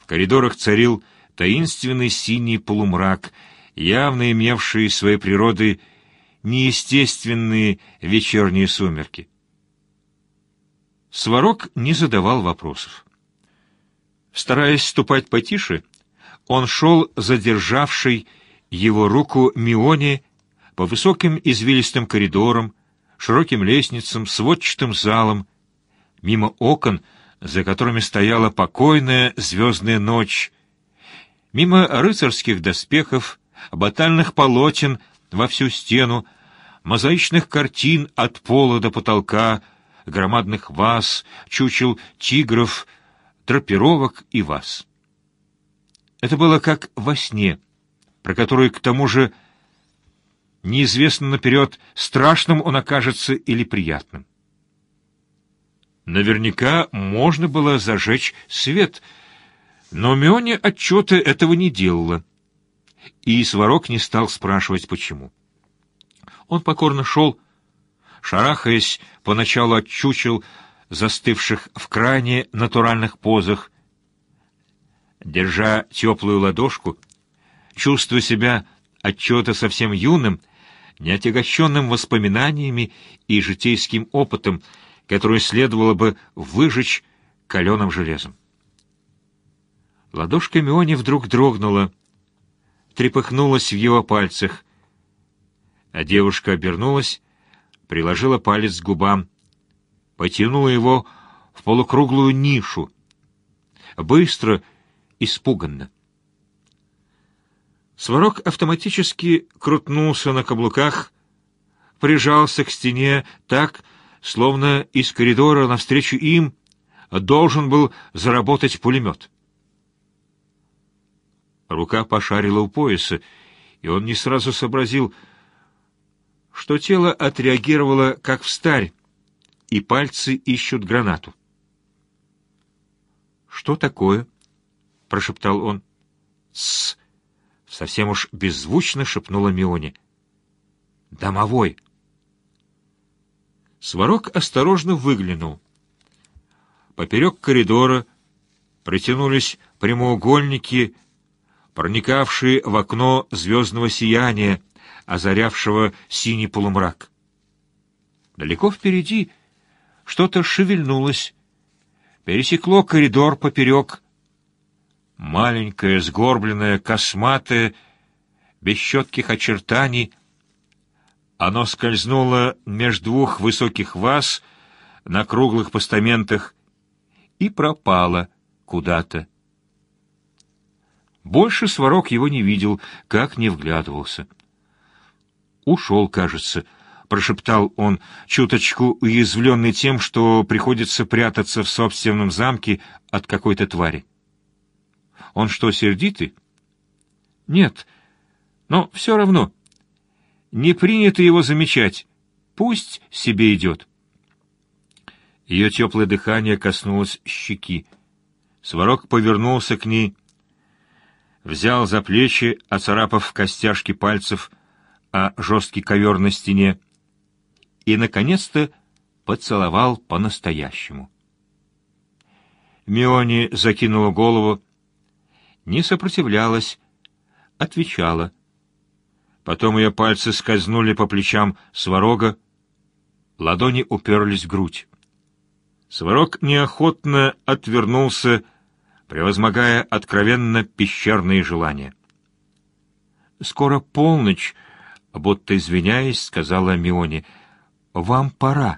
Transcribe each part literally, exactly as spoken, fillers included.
коридорах царил таинственный синий полумрак, явно имевший своей природой неестественные вечерние сумерки. Сварог не задавал вопросов. Стараясь ступать потише, он шел задержавший его руку Мионе по высоким извилистым коридорам, широким лестницам, сводчатым залам, мимо окон, за которыми стояла покойная звездная ночь, мимо рыцарских доспехов, батальных полотен во всю стену, мозаичных картин от пола до потолка, громадных ваз, чучел тигров, драпировок и ваз. Это было как во сне, про который, к тому же, неизвестно наперед, страшным он окажется или приятным. Наверняка можно было зажечь свет, но Мионе отчета этого не делала, и Сварог не стал спрашивать, почему. Он покорно шел, шарахаясь поначалу от чучел, застывших в крайне натуральных позах, держа теплую ладошку, чувствуя себя отчета совсем юным, неотягощенным воспоминаниями и житейским опытом, который следовало бы выжечь каленым железом. Ладошка Миони вдруг дрогнула, трепыхнулась в его пальцах, а девушка обернулась, приложила палец к губам, потянула его в полукруглую нишу, быстро, испуганно. Сварог автоматически крутнулся на каблуках, прижался к стене так, словно из коридора навстречу им должен был заработать пулемет. Рука пошарила у пояса, и он не сразу сообразил, что тело отреагировало как встарь, и пальцы ищут гранату. «Что такое?» — прошептал он. «Тссс!» — совсем уж беззвучно шепнула Мионе. «Домовой!» Сварог осторожно выглянул. Поперек коридора протянулись прямоугольники, проникавшие в окно звездного сияния, озарявшего синий полумрак. Далеко впереди что-то шевельнулось, пересекло коридор поперек. Маленькое, сгорбленное, косматое, без четких очертаний, оно скользнуло между двух высоких ваз на круглых постаментах и пропало куда-то. Больше Сварог его не видел, как не вглядывался. «Ушел, кажется», — прошептал он, чуточку уязвленный тем, что приходится прятаться в собственном замке от какой-то твари. «Он что, сердитый?» «Нет, но все равно. Не принято его замечать. Пусть себе идет». Ее теплое дыхание коснулось щеки. Сварог повернулся к ней, взял за плечи, оцарапав костяшки пальцев о жесткий ковер на стене, и, наконец-то, поцеловал по-настоящему. Миони закинула голову, не сопротивлялась, отвечала. Потом ее пальцы скользнули по плечам Сварога, ладони уперлись в грудь. Сварог неохотно отвернулся, превозмогая откровенно пещерные желания. «Скоро полночь», — будто извиняясь, сказала Мионе, — «вам пора».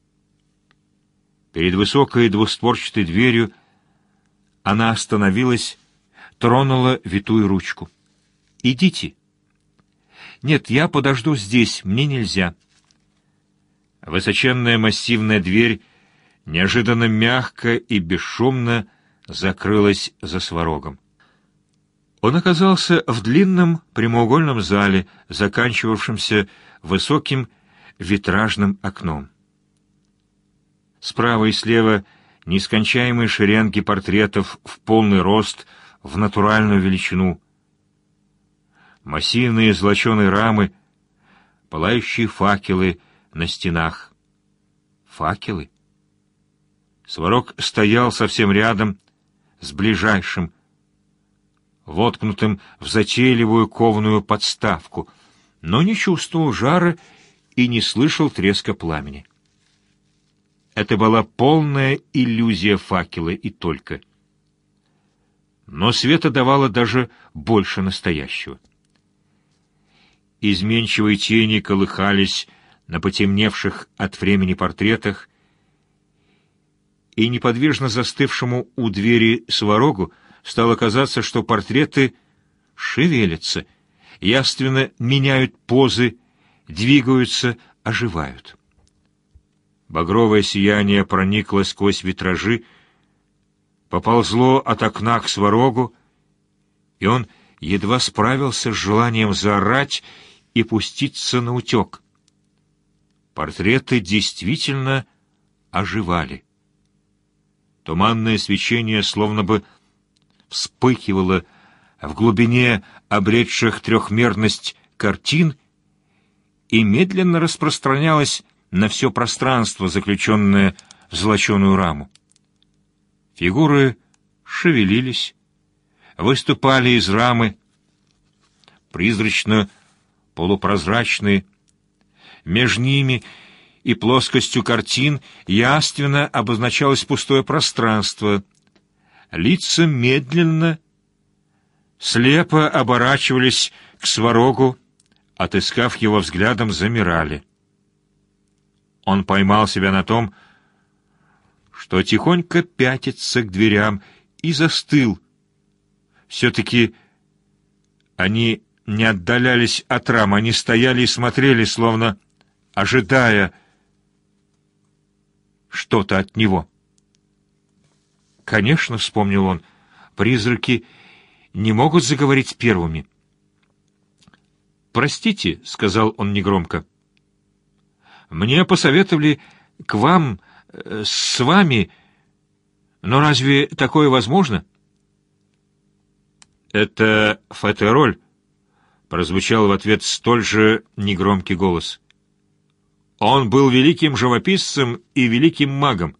Перед высокой двустворчатой дверью она остановилась, тронула витую ручку. «Идите». «Нет, я подожду здесь, мне нельзя». Высоченная массивная дверь неожиданно мягко и бесшумно закрылась за Сварогом. Он оказался в длинном прямоугольном зале, заканчивавшемся высоким витражным окном. Справа и слева нескончаемые шеренги портретов в полный рост, в натуральную величину. Массивные золоченые рамы, пылающие факелы на стенах. Факелы? Сварог стоял совсем рядом, с ближайшим, воткнутым в затейливую кованую подставку, но не чувствовал жара и не слышал треска пламени. Это была полная иллюзия факела и только. Но света давало даже больше настоящего. Изменчивые тени колыхались на потемневших от времени портретах, и неподвижно застывшему у двери Сварогу стало казаться, что портреты шевелятся, явственно меняют позы, двигаются, оживают. Багровое сияние проникло сквозь витражи, поползло от окна к Сварогу, и он едва справился с желанием заорать и пуститься наутек. Портреты действительно оживали. Туманное свечение словно бы вспыхивало в глубине обретших трехмерность картин и медленно распространялось на все пространство, заключенное в золоченую раму. Фигуры шевелились, выступали из рамы, призрачно-полупрозрачные. Между ними и плоскостью картин явственно обозначалось пустое пространство. Лица медленно, слепо оборачивались к Сварогу, отыскав его взглядом, замирали. Он поймал себя на том, что тихонько пятится к дверям, и застыл. Все-таки они не отдалялись от рамы, они стояли и смотрели, словно ожидая что-то от него. Конечно, вспомнил он, призраки не могут заговорить первыми. «Простите», — сказал он негромко, — «мне посоветовали к вам, э, с вами, но разве такое возможно?» «Это Фетероль», — прозвучал в ответ столь же негромкий голос. «Он был великим живописцем и великим магом».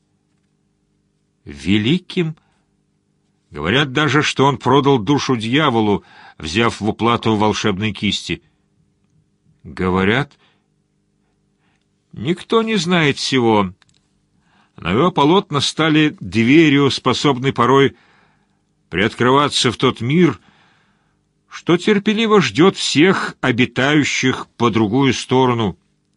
«Великим?» Говорят даже, что он продал душу дьяволу, взяв в уплату волшебной кисти. Говорят? Никто не знает всего. Но его полотна стали дверью, способной порой приоткрываться в тот мир, что терпеливо ждет всех обитающих по другую сторону.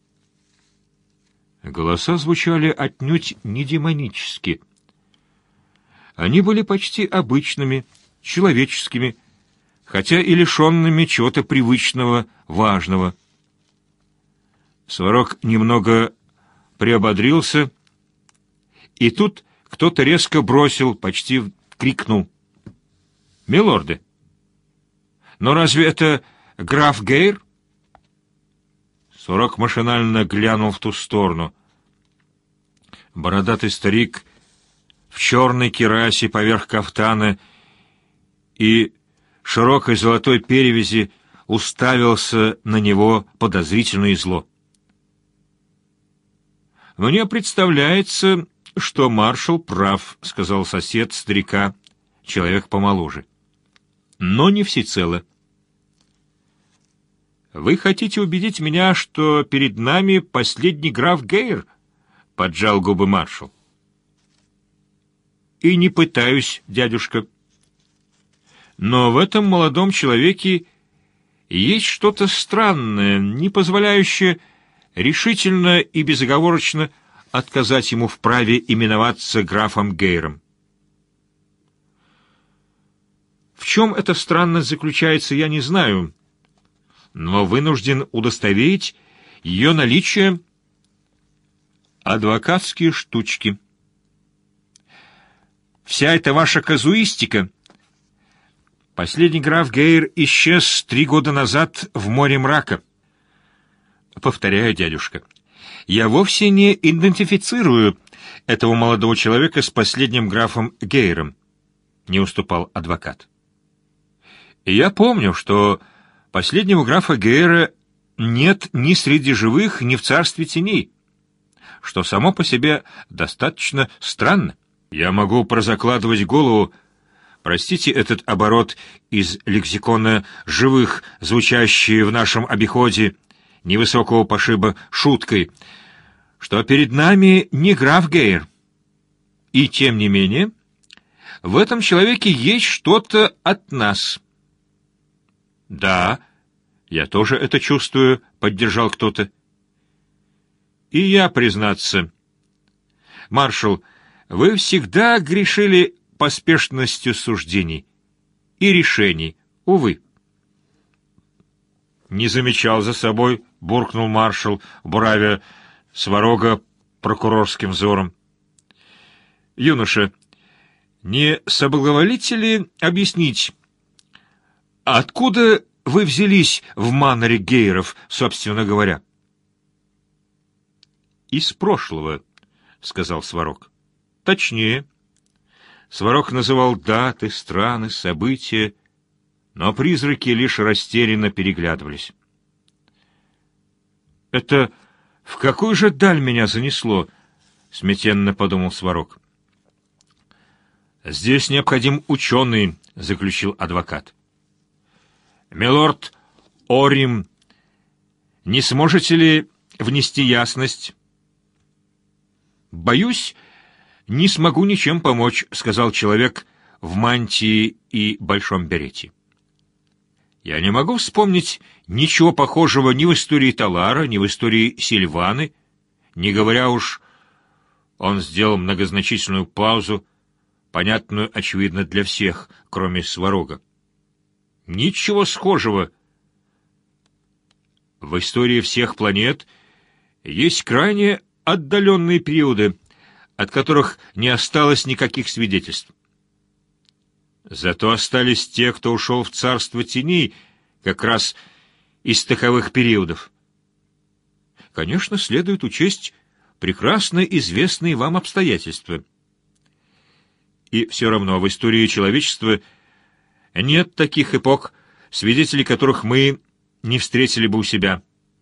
Голоса звучали отнюдь не демонически. Они были почти обычными, человеческими, хотя и лишенными чего-то привычного, важного. Сварог немного приободрился, и тут кто-то резко бросил, почти крикнул: «Милорды! Но разве это граф Гейр?» Сварог машинально глянул в ту сторону. Бородатый старик в черной кирасе поверх кафтана и широкой золотой перевязи уставился на него подозрительно и зло. «Мне представляется, что маршал прав», — сказал сосед старика, человек помоложе. «Но не всецело. Вы хотите убедить меня, что перед нами последний граф Гейр?» — поджал губы маршал. «И не пытаюсь, дядюшка. Но в этом молодом человеке есть что-то странное, не позволяющее решительно и безоговорочно отказать ему в праве именоваться графом Гейром. В чем эта странность заключается, я не знаю, но вынужден удостоверить ее наличие. Адвокатские штучки. Вся эта ваша казуистика. Последний граф Гейр исчез три года назад в море мрака. Повторяю, дядюшка, я вовсе не идентифицирую этого молодого человека с последним графом Гейром, не уступал адвокат. И я помню, что последнего графа Гейра нет ни среди живых, ни в царстве теней, что само по себе достаточно странно. Я могу прозакладывать голову, Простите этот оборот из лексикона живых, звучащий в нашем обиходе невысокого пошиба шуткой, что перед нами не граф Гейр. И тем не менее, в этом человеке есть что-то от нас. Да, я тоже это чувствую, поддержал кто-то. И я, признаться. Маршал, вы всегда грешили поспешностью суждений и решений, увы. Не замечал за собой, буркнул маршал, буравя Сварога прокурорским взором. Юноша, не соблаговолите ли объяснить, откуда вы взялись в маноре Гейров, собственно говоря? Из прошлого, сказал Сварог. Точнее. Сварог называл даты, страны, события, но призраки лишь растерянно переглядывались. «Это в какую же даль меня занесло?» — смятенно подумал Сварог. «Здесь необходим ученый», — заключил адвокат. «Милорд Орим, не сможете ли внести ясность?» «Боюсь, не смогу ничем помочь», — сказал человек в мантии и большом берете. «Я не могу вспомнить ничего похожего ни в истории Талара, ни в истории Сильваны, не говоря уж...» Он сделал многозначительную паузу, понятную, очевидно, для всех, кроме Сварога. «Ничего схожего. В истории всех планет есть крайне отдаленные периоды, от которых не осталось никаких свидетельств. Зато остались те, кто ушел в царство теней, как раз из таковых периодов. Конечно, следует учесть прекрасно известные вам обстоятельства. И все равно в истории человечества нет таких эпох, свидетелей которых мы не встретили бы у себя.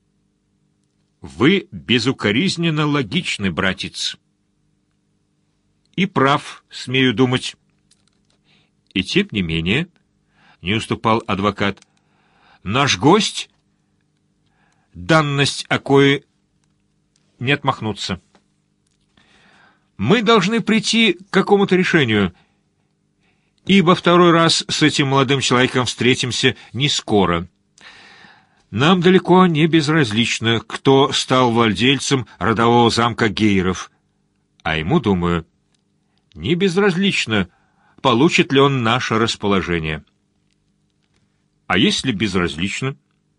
Вы безукоризненно логичны, братец. И прав, смею думать. И тем не менее, не уступал адвокат, наш гость, данность о кое не отмахнуться. Мы должны прийти к какому-то решению, ибо второй раз с этим молодым человеком встретимся не скоро. Нам далеко не безразлично, кто стал владельцем родового замка Гейров, а ему, думаю, не безразлично, получит ли он наше расположение. А если безразлично?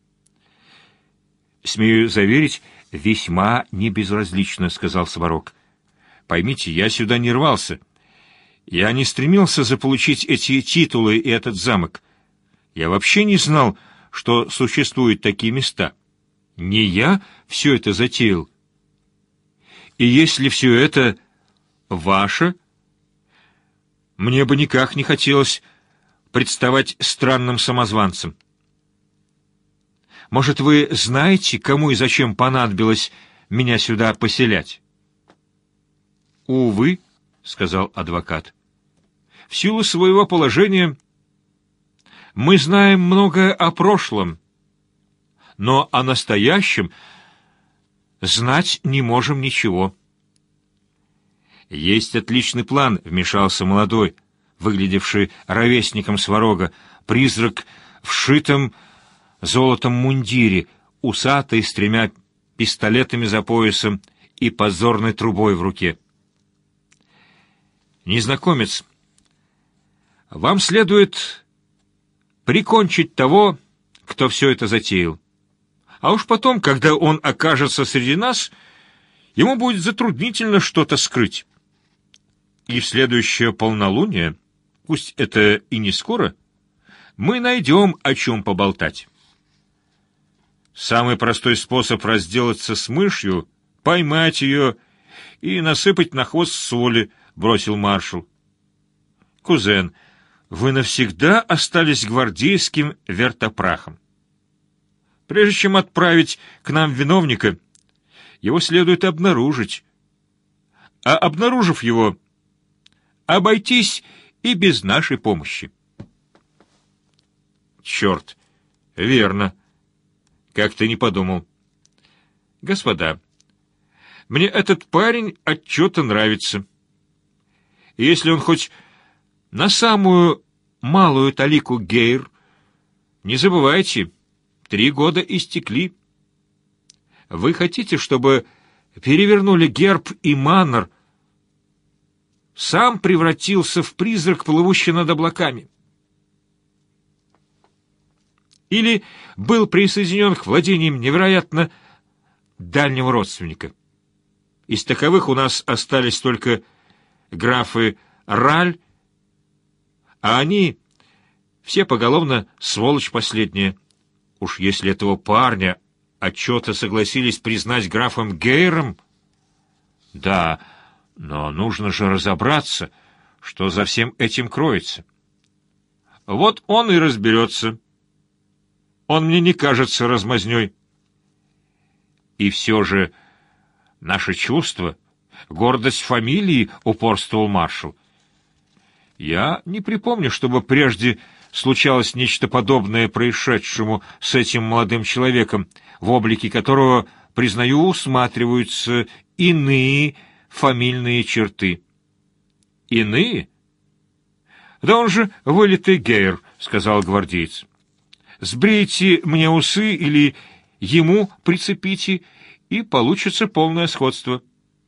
Смею заверить, весьма не безразлично, сказал Сварог. Поймите, я сюда не рвался. Я не стремился заполучить эти титулы и этот замок. Я вообще не знал, что существуют такие места. Не я все это затеял. И если все это ваше, мне бы никак не хотелось представать странным самозванцем. Может, вы знаете, кому и зачем понадобилось меня сюда поселять? «Увы», — сказал адвокат, — «в силу своего положения мы знаем многое о прошлом, но о настоящем знать не можем ничего». «Есть отличный план», — вмешался молодой, выглядевший ровесником Сварога, призрак в шитом золотом мундире, усатый, с тремя пистолетами за поясом и позорной трубой в руке. «Незнакомец, вам следует прикончить того, кто все это затеял. А уж потом, когда он окажется среди нас, ему будет затруднительно что-то скрыть. И в следующее полнолуние, пусть это и не скоро, мы найдем, о чем поболтать. Самый простой способ разделаться с мышью — поймать ее и насыпать на хвост соли», — бросил маршал. «Кузен, вы навсегда остались гвардейским вертопрахом. Прежде чем отправить к нам виновника, его следует обнаружить. А обнаружив его, обойтись и без нашей помощи. Черт, верно. Как ты не подумал. Господа, мне этот парень отчета нравится. И если он хоть на самую малую талику гейр, не забывайте, три года истекли. Вы хотите, чтобы перевернули герб и маннер, сам превратился в призрак, плывущий над облаками? Или был присоединен к владениям невероятно дальнего родственника? Из таковых у нас остались только графы Раль, а они все поголовно сволочь последняя. Уж если этого парня отчета согласились признать графом Гейром... Да, но нужно же разобраться, что за всем этим кроется. Вот он и разберется. Он мне не кажется размазнёй. И все же наше чувство, гордость фамилии, упорствовал маршал. Я не припомню, чтобы прежде случалось нечто подобное происшедшему с этим молодым человеком, в облике которого, признаю, усматриваются иные фамильные черты. Иные? Да он же вылитый гейр, сказал гвардеец. Сбрейте мне усы или ему прицепите, и получится полное сходство.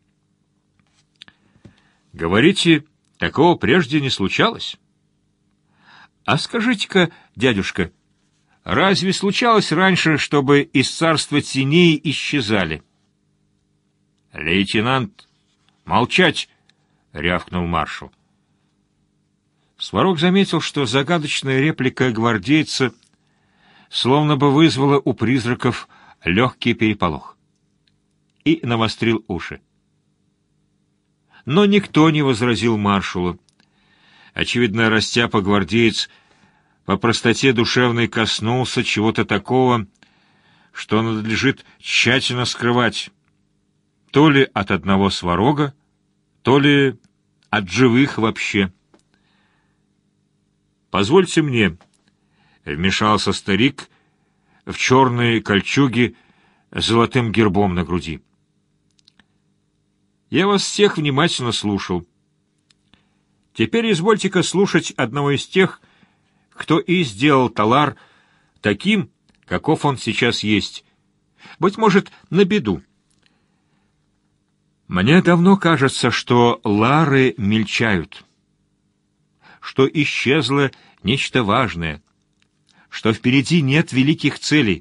Говорите, такого прежде не случалось? А скажите-ка, дядюшка, разве случалось раньше, чтобы из царства теней исчезали? Лейтенант, молчать! — рявкнул маршал. Сварог заметил, что загадочная реплика гвардейца словно бы вызвала у призраков легкий переполох, и навострил уши. Но никто не возразил маршалу. Очевидно, растяпа-гвардеец по простоте душевной коснулся чего-то такого, что надлежит тщательно скрывать, то ли от одного Сварога, то ли от живых вообще. «Позвольте мне», — вмешался старик в черной кольчуге с золотым гербом на груди. «Я вас всех внимательно слушал. Теперь извольте-ка слушать одного из тех, кто и сделал Талар таким, каков он сейчас есть. Быть может, на беду. Мне давно кажется, что лары мельчают, что исчезло нечто важное, что впереди нет великих целей.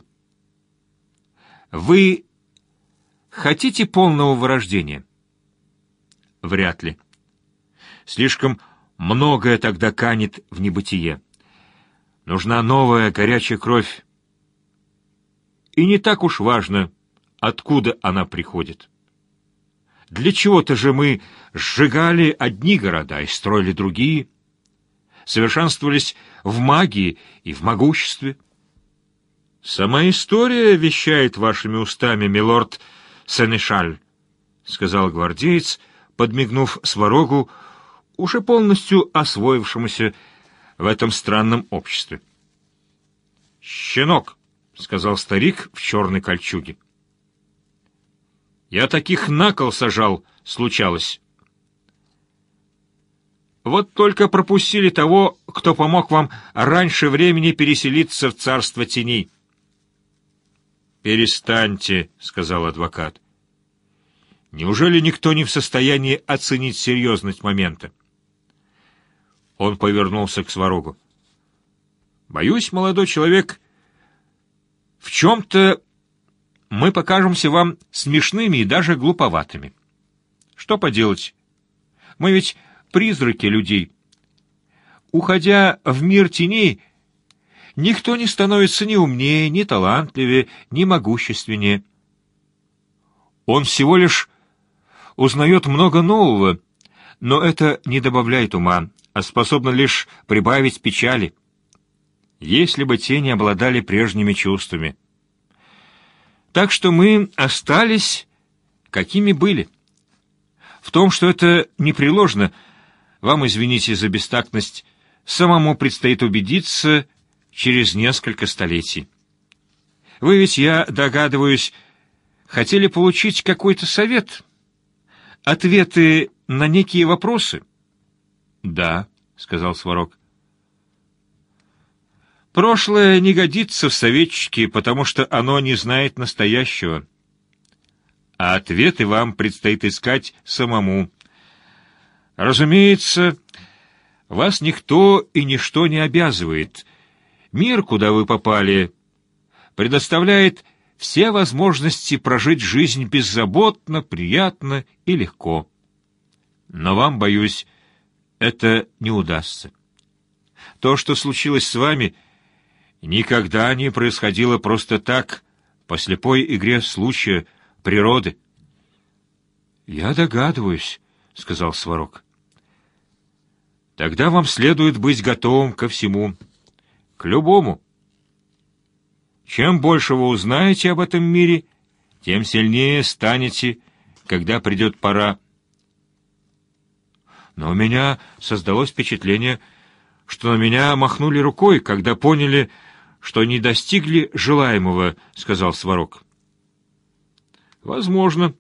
Вы хотите полного вырождения? Вряд ли. Слишком многое тогда канет в небытие. Нужна новая горячая кровь. И не так уж важно, откуда она приходит. Для чего-то же мы сжигали одни города и строили другие, совершенствовались в магии и в могуществе. «Сама история вещает вашими устами, милорд Сенешаль», — сказал гвардеец, подмигнув Сварогу, уже полностью освоившемуся в этом странном обществе. «Щенок», — сказал старик в черной кольчуге. «Я таких на кол сажал, случалось. Вот только пропустили того, кто помог вам раньше времени переселиться в царство теней». «Перестаньте», — сказал адвокат. «Неужели никто не в состоянии оценить серьезность момента?» Он повернулся к Сварогу. «Боюсь, молодой человек, в чем-то мы покажемся вам смешными и даже глуповатыми. Что поделать? Мы ведь призраки людей. Уходя в мир теней, никто не становится ни умнее, ни талантливее, ни могущественнее. Он всего лишь узнает много нового, но это не добавляет ума, а способно лишь прибавить печали. Если бы тени обладали прежними чувствами. Так что мы остались, какими были. В том, что это непреложно, Вам, извините за бестактность, самому предстоит убедиться через несколько столетий. Вы ведь, я догадываюсь, хотели получить какой-то совет, ответы на некие вопросы? — Да, — сказал Сварог. — Прошлое не годится в советчики, потому что оно не знает настоящего. А ответы вам предстоит искать самому. Разумеется, вас никто и ничто не обязывает. Мир, куда вы попали, предоставляет все возможности прожить жизнь беззаботно, приятно и легко. Но вам, боюсь, это не удастся. То, что случилось с вами, никогда не происходило просто так, по слепой игре случая, природы. — Я догадываюсь, — сказал Сварог. — Тогда вам следует быть готовым ко всему, к любому. Чем больше вы узнаете об этом мире, тем сильнее станете, когда придет пора. Но у меня создалось впечатление, что на меня махнули рукой, когда поняли, что не достигли желаемого, — сказал Сварог. — Возможно.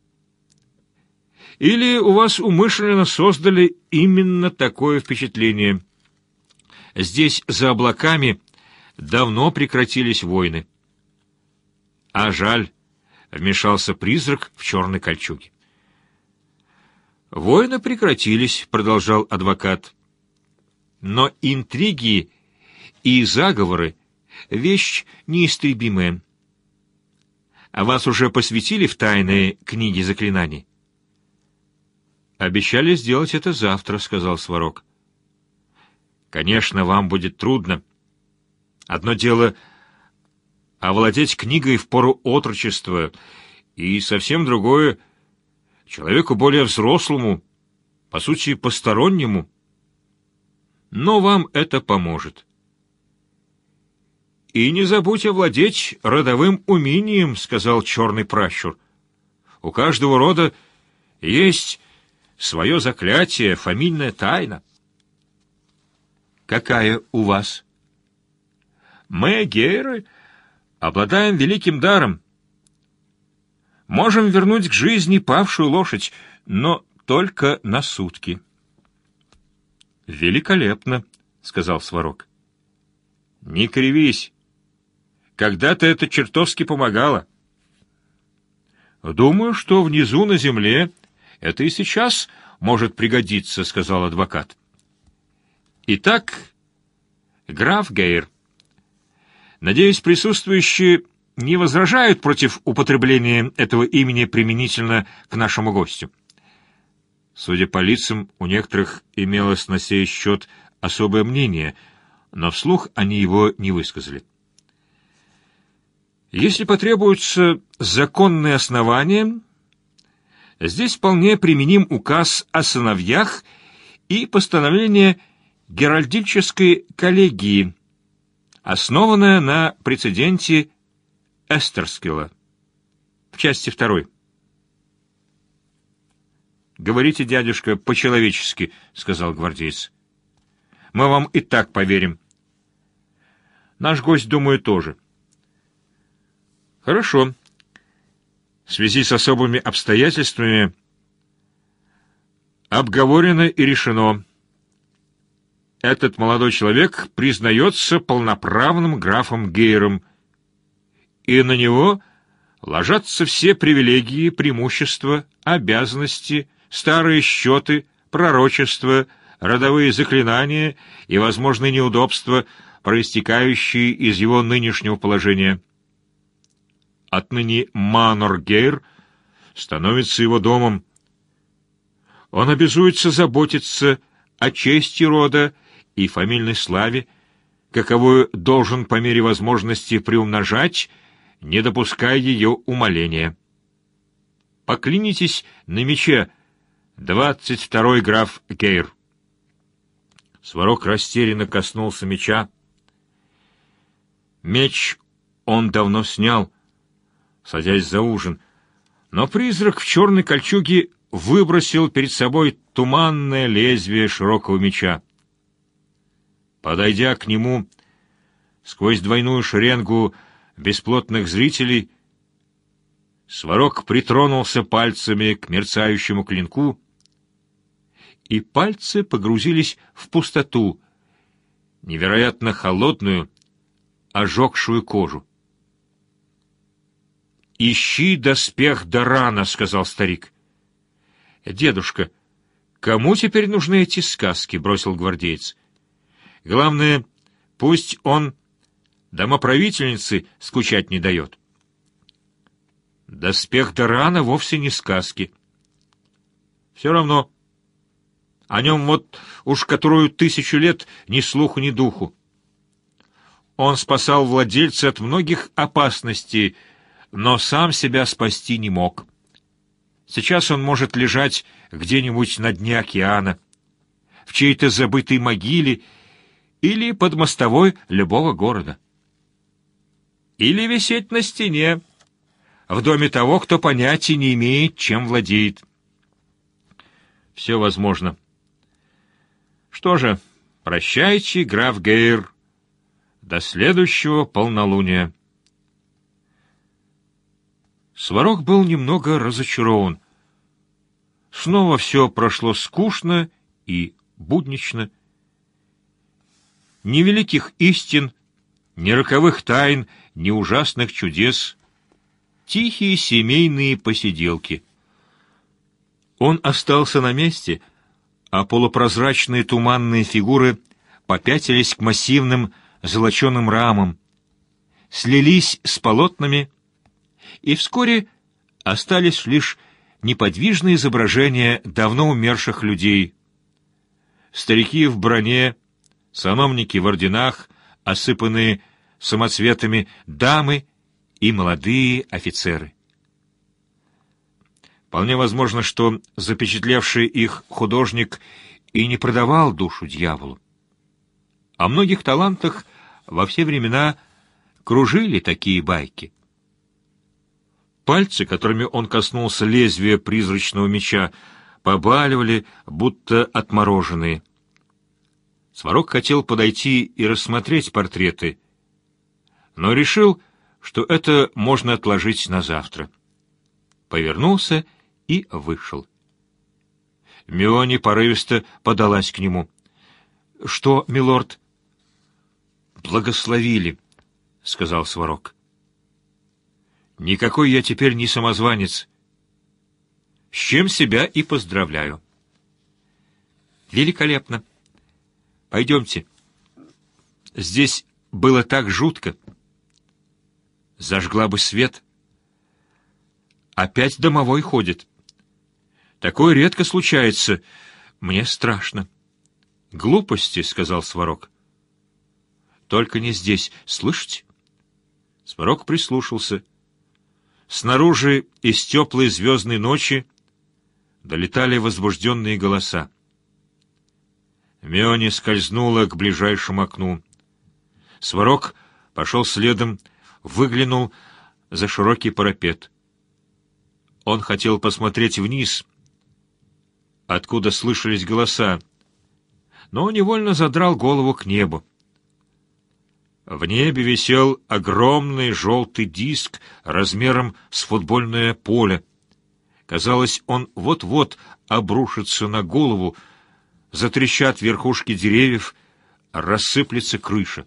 Или у вас умышленно создали именно такое впечатление. Здесь, за облаками, давно прекратились войны. — А жаль, — вмешался призрак в черной кольчуге. — Войны прекратились, — продолжал адвокат. — Но интриги и заговоры — вещь неистребимая. А вас уже посвятили в тайные книги заклинаний? — Обещали сделать это завтра, — сказал Сварог. — Конечно, вам будет трудно. Одно дело — овладеть книгой в пору отрочества, и совсем другое — человеку более взрослому, по сути, постороннему. Но вам это поможет. — И не забудь овладеть родовым умением, — сказал черный пращур. — У каждого рода есть свое заклятие, фамильная тайна. — Какая у вас? — Мы, гейры, обладаем великим даром. Можем вернуть к жизни павшую лошадь, но только на сутки. — Великолепно, — сказал Сварог. — Не кривись. Когда-то это чертовски помогало. — Думаю, что внизу на земле это и сейчас может пригодиться, — сказал адвокат. — Итак, граф Гейр, надеюсь, присутствующие не возражают против употребления этого имени применительно к нашему гостю. Судя по лицам, у некоторых имелось на сей счет особое мнение, но вслух они его не высказали. Если потребуются законные основания, здесь вполне применим указ о сыновьях и постановление Геральдической коллегии, основанное на прецеденте Эстерскилла в части второй. «Говорите, дядюшка, по-человечески», — сказал гвардеец. «Мы вам и так поверим. Наш гость, думаю, тоже». «Хорошо. В связи с особыми обстоятельствами обговорено и решено. Этот молодой человек признается полноправным графом Гейром, и на него ложатся все привилегии, преимущества, обязанности, старые счеты, пророчества, родовые заклинания и возможные неудобства, проистекающие из его нынешнего положения. Отныне Манор Гейр становится его домом. Он обязуется заботиться о чести рода и фамильной славе, каковую должен по мере возможности приумножать, не допуская ее умаления. Поклянитесь на мече, двадцать второй граф Гейр. Сварог растерянно коснулся меча. Меч он давно снял, садясь за ужин, но призрак в черной кольчуге выбросил перед собой туманное лезвие широкого меча. Подойдя к нему сквозь двойную шеренгу бесплотных зрителей, Сварог притронулся пальцами к мерцающему клинку, и пальцы погрузились в пустоту, невероятно холодную, ожегшую кожу. «Ищи доспех Дарана», — сказал старик. «Дедушка, кому теперь нужны эти сказки?» — бросил гвардеец. «Главное, пусть он домоправительнице скучать не дает». «Доспех Дарана вовсе не сказки. Все равно. О нем вот уж которую тысячу лет ни слуху, ни духу. Он спасал владельца от многих опасностей, но сам себя спасти не мог. Сейчас он может лежать где-нибудь на дне океана, в чьей-то забытой могиле или под мостовой любого города. Или висеть на стене, в доме того, кто понятия не имеет, чем владеет. Все возможно. Что же, прощайте, граф Гейр. До следующего полнолуния. Сварог был немного разочарован. Снова все прошло скучно и буднично. Ни великих истин, ни роковых тайн, ни ужасных чудес. Тихие семейные посиделки. Он остался на месте, а полупрозрачные туманные фигуры попятились к массивным золоченым рамам, слились с полотнами, и вскоре остались лишь неподвижные изображения давно умерших людей. Старики в броне, сановники в орденах, осыпанные самоцветами дамы и молодые офицеры. Вполне возможно, что запечатлевший их художник и не продавал душу дьяволу. О многих талантах во все времена кружили такие байки. Пальцы, которыми он коснулся лезвия призрачного меча, побаливали, будто отмороженные. Сварог хотел подойти и рассмотреть портреты, но решил, что это можно отложить на завтра. Повернулся и вышел. Миони порывисто подалась к нему. — Что, милорд? — Благословили, — сказал Сварог. — Никакой я теперь не самозванец. С чем себя и поздравляю. — Великолепно. Пойдемте. Здесь было так жутко. Зажгла бы свет. Опять домовой ходит. Такое редко случается. Мне страшно. Глупости, — сказал Сварог. Только не здесь, слышите? Сварог прислушался. Снаружи из теплой звездной ночи долетали возбужденные голоса. Миони скользнула к ближайшему окну. Сварог пошел следом, выглянул за широкий парапет. Он хотел посмотреть вниз, откуда слышались голоса, но невольно задрал голову к небу. В небе висел огромный желтый диск размером с футбольное поле. Казалось, он вот-вот обрушится на голову, затрещат верхушки деревьев, рассыплется крыша.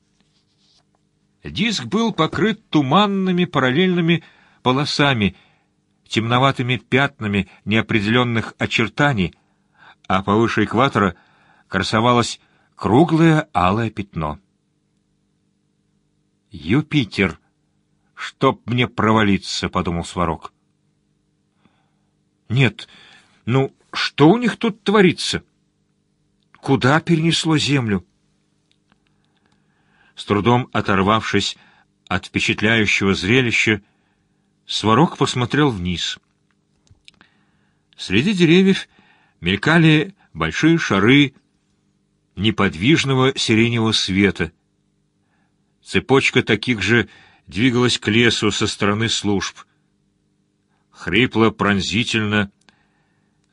Диск был покрыт туманными параллельными полосами, темноватыми пятнами неопределенных очертаний, а повыше экватора красовалось круглое алое пятно. «Юпитер! Чтоб мне провалиться!» — подумал Сварог. «Нет, ну что у них тут творится? Куда перенесло землю?» С трудом оторвавшись от впечатляющего зрелища, Сварог посмотрел вниз. Среди деревьев мелькали большие шары неподвижного сиреневого света. Цепочка таких же двигалась к лесу со стороны служб. Хрипло, пронзительно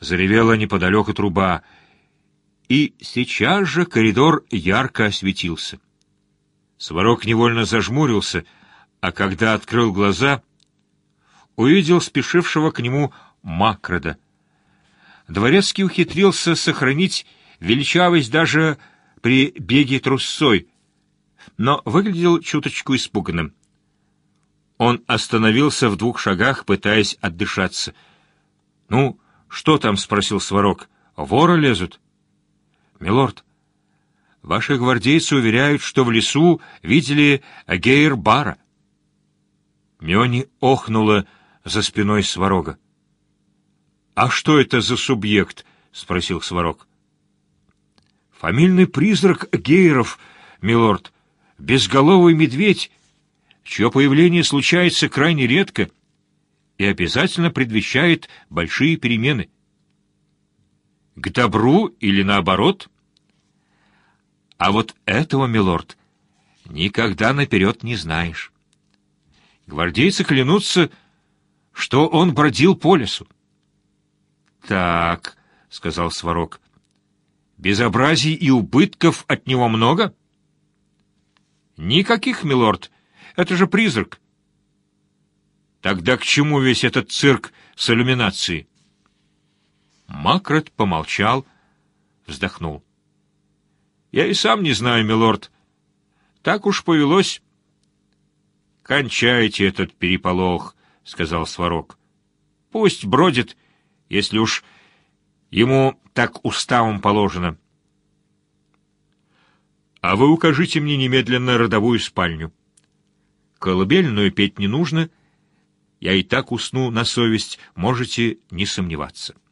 Заревела неподалеку труба, и сейчас же коридор ярко осветился. Сварог невольно зажмурился, а когда открыл глаза, увидел спешившего к нему Макрода. Дворецкий ухитрился сохранить величавость даже при беге трусцой, но выглядел чуточку испуганным. Он остановился в двух шагах, пытаясь отдышаться. — Ну, что там? — спросил Сварог. — Воры лезут? — Милорд, ваши гвардейцы уверяют, что в лесу видели Гейр-Бара. Миони охнула за спиной Сварога. — А что это за субъект? — спросил Сварог. — Фамильный призрак Гейров, милорд, безголовый медведь, чье появление случается крайне редко и обязательно предвещает большие перемены. К добру или наоборот? А вот этого, милорд, никогда наперед не знаешь. Гвардейцы клянутся, что он бродил по лесу. — Так, — сказал Сварог, — безобразий и убытков от него много? — Никаких, милорд, это же призрак. — Тогда к чему весь этот цирк с иллюминацией? Макрот помолчал, вздохнул. — Я и сам не знаю, милорд. Так уж повелось. — Кончайте этот переполох, — сказал Сварог. — Пусть бродит, если уж ему так уставом положено. — А вы укажите мне немедленно родовую спальню. Колыбельную петь не нужно, я и так усну на совесть, можете не сомневаться.